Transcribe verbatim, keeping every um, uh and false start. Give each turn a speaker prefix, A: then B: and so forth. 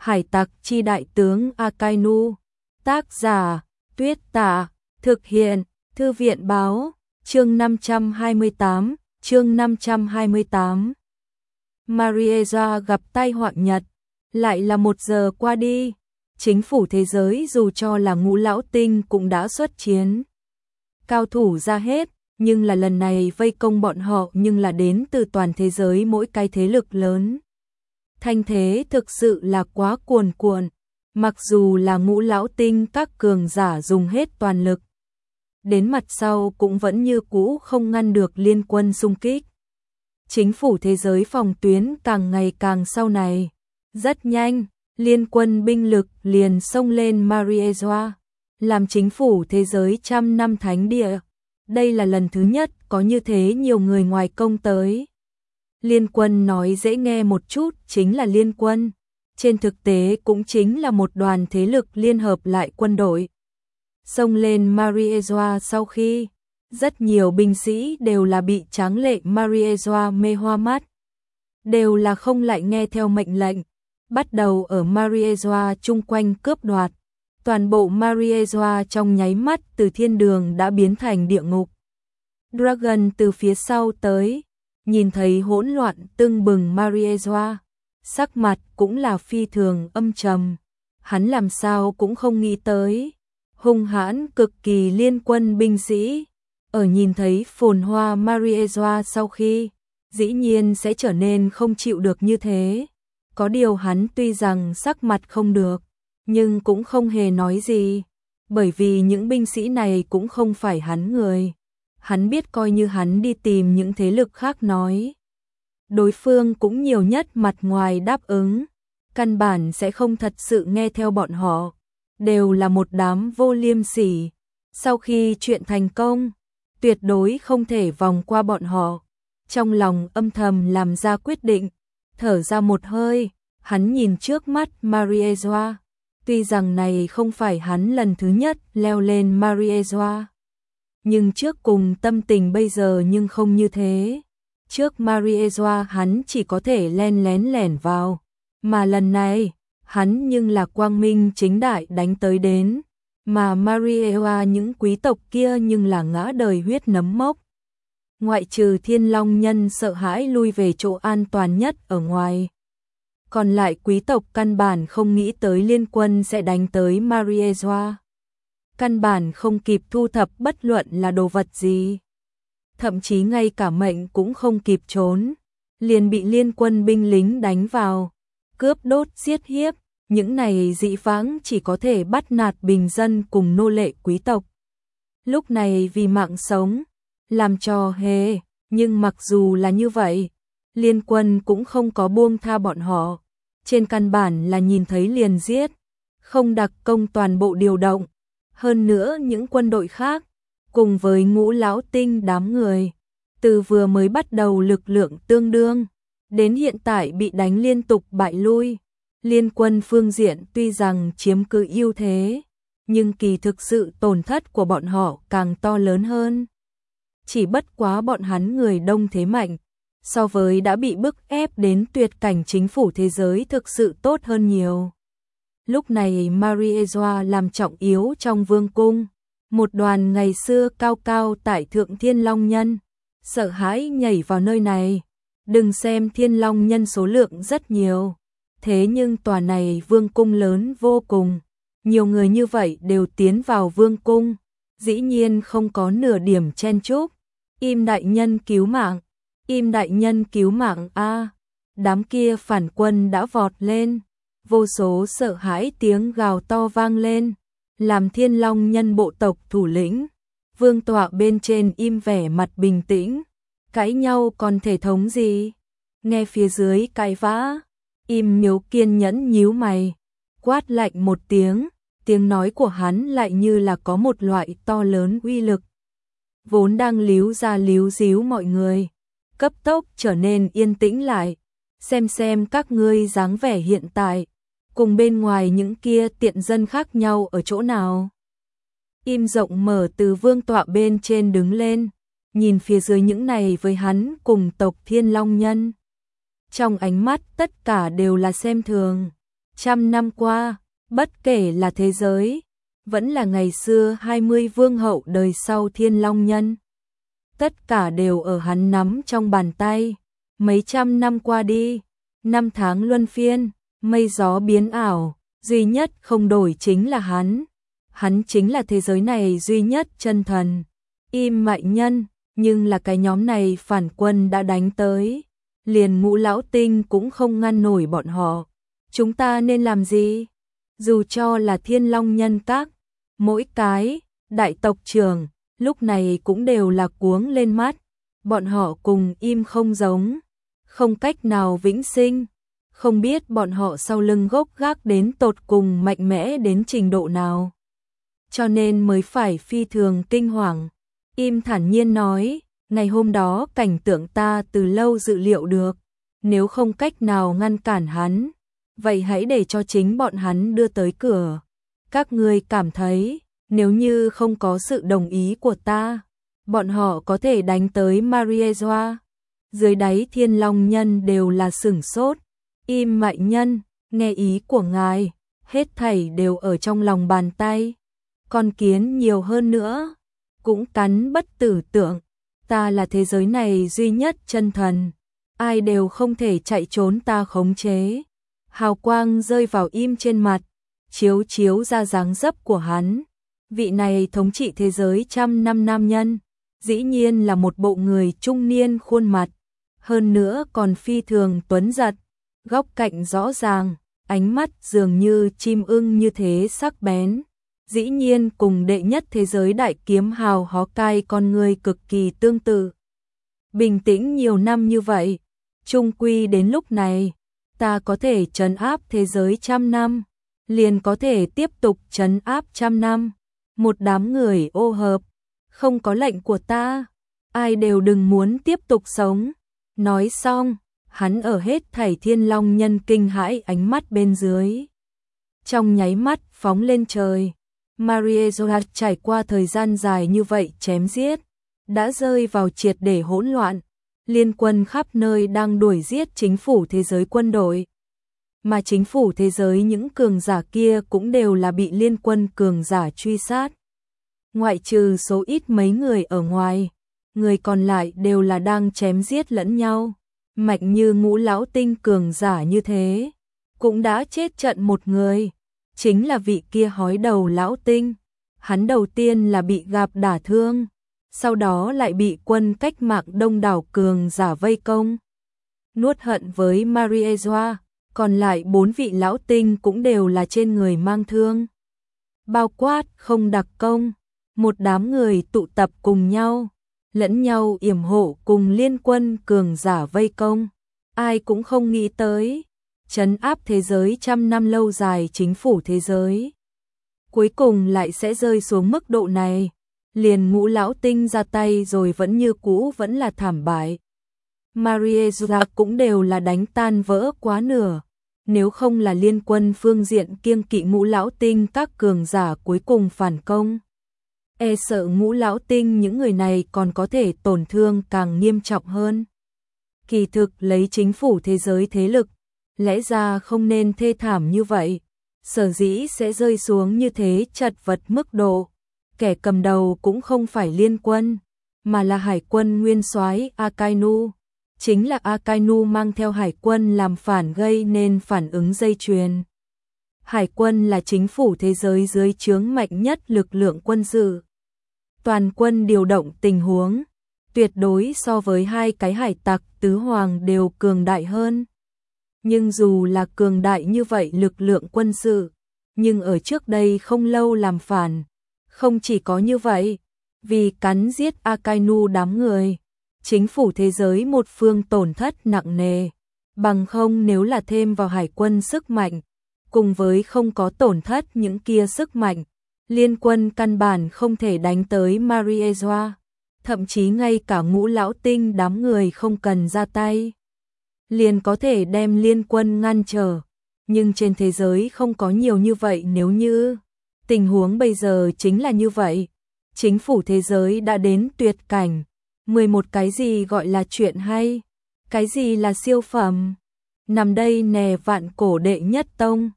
A: Hải tặc chi đại tướng Akainu. Tác giả, Tuyết Tả. Thực hiện, Thư viện Báo. Chương năm trăm hai mươi tám, chương năm trăm hai mươi tám. Marieza gặp tai họa Nhật. Lại là một giờ qua đi. Chính phủ thế giới dù cho là Ngũ Lão Tinh cũng đã xuất chiến. Cao thủ ra hết, nhưng là lần này vây công bọn họ nhưng là đến từ toàn thế giới mỗi cái thế lực lớn. Thanh thế thực sự là quá cuồn cuộn, mặc dù là Ngũ Lão Tinh các cường giả dùng hết toàn lực. Đến mặt sau cũng vẫn như cũ không ngăn được liên quân xung kích. Chính phủ thế giới phòng tuyến càng ngày càng sau này. Rất nhanh, liên quân binh lực liền xông lên Marieza, làm chính phủ thế giới trăm năm thánh địa. Đây là lần thứ nhất có như thế nhiều người ngoài công tới. Liên quân nói dễ nghe một chút chính là liên quân, trên thực tế cũng chính là một đoàn thế lực liên hợp lại quân đội. Xông lên Marieza sau khi, rất nhiều binh sĩ đều là bị tráng lệ Marieza mê hoa mắt. Đều là không lại nghe theo mệnh lệnh, bắt đầu ở Marieza chung quanh cướp đoạt. Toàn bộ Marieza trong nháy mắt từ thiên đường đã biến thành địa ngục. Dragon từ phía sau tới, nhìn thấy hỗn loạn tưng bừng Marieza, sắc mặt cũng là phi thường âm trầm. Hắn làm sao cũng không nghĩ tới, hung hãn cực kỳ liên quân binh sĩ, ở nhìn thấy phồn hoa Marieza sau khi, dĩ nhiên sẽ trở nên không chịu được như thế. Có điều hắn tuy rằng sắc mặt không được, nhưng cũng không hề nói gì, bởi vì những binh sĩ này cũng không phải hắn người. Hắn biết coi như hắn đi tìm những thế lực khác nói, đối phương cũng nhiều nhất mặt ngoài đáp ứng, căn bản sẽ không thật sự nghe theo bọn họ, đều là một đám vô liêm sỉ. Sau khi chuyện thành công, tuyệt đối không thể vòng qua bọn họ. Trong lòng âm thầm làm ra quyết định, thở ra một hơi, hắn nhìn trước mắt Marieza. Tuy rằng này không phải hắn lần thứ nhất leo lên Marieza, nhưng trước cùng tâm tình bây giờ nhưng không như thế. Trước Marieza hắn chỉ có thể len lén lẻn vào, mà lần này, hắn nhưng là quang minh chính đại đánh tới đến, mà Marieza những quý tộc kia nhưng là ngã đời huyết nấm mốc. Ngoại trừ Thiên Long Nhân sợ hãi lui về chỗ an toàn nhất ở ngoài, còn lại quý tộc căn bản không nghĩ tới liên quân sẽ đánh tới Marieza. Căn bản không kịp thu thập bất luận là đồ vật gì. Thậm chí ngay cả mệnh cũng không kịp trốn. Liền bị liên quân binh lính đánh vào. Cướp đốt giết hiếp. Những này dị vãng chỉ có thể bắt nạt bình dân cùng nô lệ quý tộc. Lúc này vì mạng sống, làm trò hề. Nhưng mặc dù là như vậy, liên quân cũng không có buông tha bọn họ. Trên căn bản là nhìn thấy liền giết, không đặc công toàn bộ điều động. Hơn nữa những quân đội khác, cùng với Ngũ Lão Tinh đám người, từ vừa mới bắt đầu lực lượng tương đương, đến hiện tại bị đánh liên tục bại lui. Liên quân phương diện tuy rằng chiếm cứ ưu thế, nhưng kỳ thực sự tổn thất của bọn họ càng to lớn hơn. Chỉ bất quá bọn hắn người đông thế mạnh, so với đã bị bức ép đến tuyệt cảnh chính phủ thế giới thực sự tốt hơn nhiều. Lúc này Marieza làm trọng yếu trong vương cung, một đoàn ngày xưa cao cao tại thượng Thiên Long Nhân, sợ hãi nhảy vào nơi này. Đừng xem Thiên Long Nhân số lượng rất nhiều, thế nhưng tòa này vương cung lớn vô cùng, nhiều người như vậy đều tiến vào vương cung, dĩ nhiên không có nửa điểm chen chúc. Im đại nhân cứu mạng, im đại nhân cứu mạng a. Đám kia phản quân đã vọt lên, vô số sợ hãi tiếng gào to vang lên, làm Thiên Long Nhân bộ tộc thủ lĩnh, vương tọa bên trên im vẻ mặt bình tĩnh, cãi nhau còn thể thống gì? Nghe phía dưới cãi vã, im miếu kiên nhẫn nhíu mày, quát lạnh một tiếng, tiếng nói của hắn lại như là có một loại to lớn uy lực. Vốn đang líu ra líu díu mọi người, cấp tốc trở nên yên tĩnh lại, xem xem các ngươi dáng vẻ hiện tại, cùng bên ngoài những kia tiện dân khác nhau ở chỗ nào. Im rộng mở từ vương tọa bên trên đứng lên, nhìn phía dưới những này với hắn cùng tộc Thiên Long Nhân. Trong ánh mắt tất cả đều là xem thường, Trăm năm qua, bất kể là thế giới, vẫn là ngày xưa hai mươi vương hậu đời sau Thiên Long Nhân. Tất cả đều ở hắn nắm trong bàn tay. Mấy trăm năm qua đi, năm tháng luân phiên, mây gió biến ảo, duy nhất không đổi chính là hắn. Hắn chính là thế giới này duy nhất chân thần. Im Mạnh Nhân, nhưng là cái nhóm này phản quân đã đánh tới. Liền Ngũ Lão Tinh cũng không ngăn nổi bọn họ. Chúng ta nên làm gì? Dù cho là Thiên Long Nhân các, mỗi cái, đại tộc trưởng, lúc này cũng đều là cuống lên mắt. Bọn họ cùng Im không giống, không cách nào vĩnh sinh. Không biết bọn họ sau lưng gốc gác đến tột cùng mạnh mẽ đến trình độ nào. Cho nên mới phải phi thường kinh hoàng. Im thản nhiên nói, ngày hôm đó cảnh tượng ta từ lâu dự liệu được. Nếu không cách nào ngăn cản hắn, vậy hãy để cho chính bọn hắn đưa tới cửa. Các ngươi cảm thấy, nếu như không có sự đồng ý của ta, bọn họ có thể đánh tới Mariejoa. Dưới đáy Thiên Long Nhân đều là sửng sốt. Im Mạnh Nhân, nghe ý của ngài, hết thảy đều ở trong lòng bàn tay. Con kiến nhiều hơn nữa, cũng cắn bất tử tượng. Ta là thế giới này duy nhất chân thần, ai đều không thể chạy trốn ta khống chế. Hào quang rơi vào Im trên mặt, chiếu chiếu ra dáng dấp của hắn. Vị này thống trị thế giới trăm năm nam nhân, dĩ nhiên là một bộ người trung niên khuôn mặt, hơn nữa còn phi thường tuấn giật, góc cạnh rõ ràng, ánh mắt dường như chim ưng như thế sắc bén. Dĩ nhiên cùng đệ nhất thế giới đại kiếm hào Hó Cai con người cực kỳ tương tự. Bình tĩnh nhiều năm như vậy, chung quy đến lúc này, ta có thể trấn áp thế giới trăm năm, liền có thể tiếp tục trấn áp trăm năm. Một đám người ô hợp, không có lệnh của ta, ai đều đừng muốn tiếp tục sống. Nói xong, hắn ở hết thảy Thiên Long Nhân kinh hãi ánh mắt bên dưới. Trong nháy mắt phóng lên trời. Mariejoa trải qua thời gian dài như vậy chém giết, đã rơi vào triệt để hỗn loạn. Liên quân khắp nơi đang đuổi giết chính phủ thế giới quân đội. Mà chính phủ thế giới những cường giả kia cũng đều là bị liên quân cường giả truy sát. Ngoại trừ số ít mấy người ở ngoài, người còn lại đều là đang chém giết lẫn nhau. Mạnh như Ngũ Lão Tinh cường giả như thế, cũng đã chết trận một người. Chính là vị kia hói đầu lão tinh. Hắn đầu tiên là bị gặp đả thương, sau đó lại bị quân cách mạng đông đảo cường giả vây công. Nuốt hận với Mariejoa, còn lại bốn vị lão tinh cũng đều là trên người mang thương. Bao quát không đặc công, một đám người tụ tập cùng nhau, lẫn nhau yểm hộ cùng liên quân cường giả vây công. Ai cũng không nghĩ tới trấn áp thế giới trăm năm lâu dài chính phủ thế giới, cuối cùng lại sẽ rơi xuống mức độ này. Liền Ngũ Lão Tinh ra tay rồi vẫn như cũ vẫn là thảm bại. Mariejoa cũng đều là đánh tan vỡ quá nửa. Nếu không là liên quân phương diện kiêng kỵ Ngũ Lão Tinh các cường giả cuối cùng phản công, e sợ Ngũ Lão Tinh những người này còn có thể tổn thương càng nghiêm trọng hơn. Kỳ thực lấy chính phủ thế giới thế lực, lẽ ra không nên thê thảm như vậy, sở dĩ sẽ rơi xuống như thế chật vật mức độ. Kẻ cầm đầu cũng không phải liên quân, mà là hải quân nguyên soái Akainu. Chính là Akainu mang theo hải quân làm phản gây nên phản ứng dây chuyền. Hải quân là chính phủ thế giới dưới trướng mạnh nhất lực lượng quân sự. Toàn quân điều động tình huống, tuyệt đối so với hai cái hải tặc tứ hoàng đều cường đại hơn. Nhưng dù là cường đại như vậy lực lượng quân sự, nhưng ở trước đây không lâu làm phản. Không chỉ có như vậy, vì cắn giết Akainu đám người, chính phủ thế giới một phương tổn thất nặng nề. Bằng không nếu là thêm vào hải quân sức mạnh, cùng với không có tổn thất những kia sức mạnh, liên quân căn bản không thể đánh tới Mariejoa. Thậm chí ngay cả Ngũ Lão Tinh đám người không cần ra tay, liền có thể đem liên quân ngăn trở. Nhưng trên thế giới không có nhiều như vậy. Nếu như tình huống bây giờ chính là như vậy, chính phủ thế giới đã đến tuyệt cảnh. mười một cái gì gọi là chuyện hay, cái gì là siêu phẩm. Nằm đây nè vạn cổ đệ nhất tông,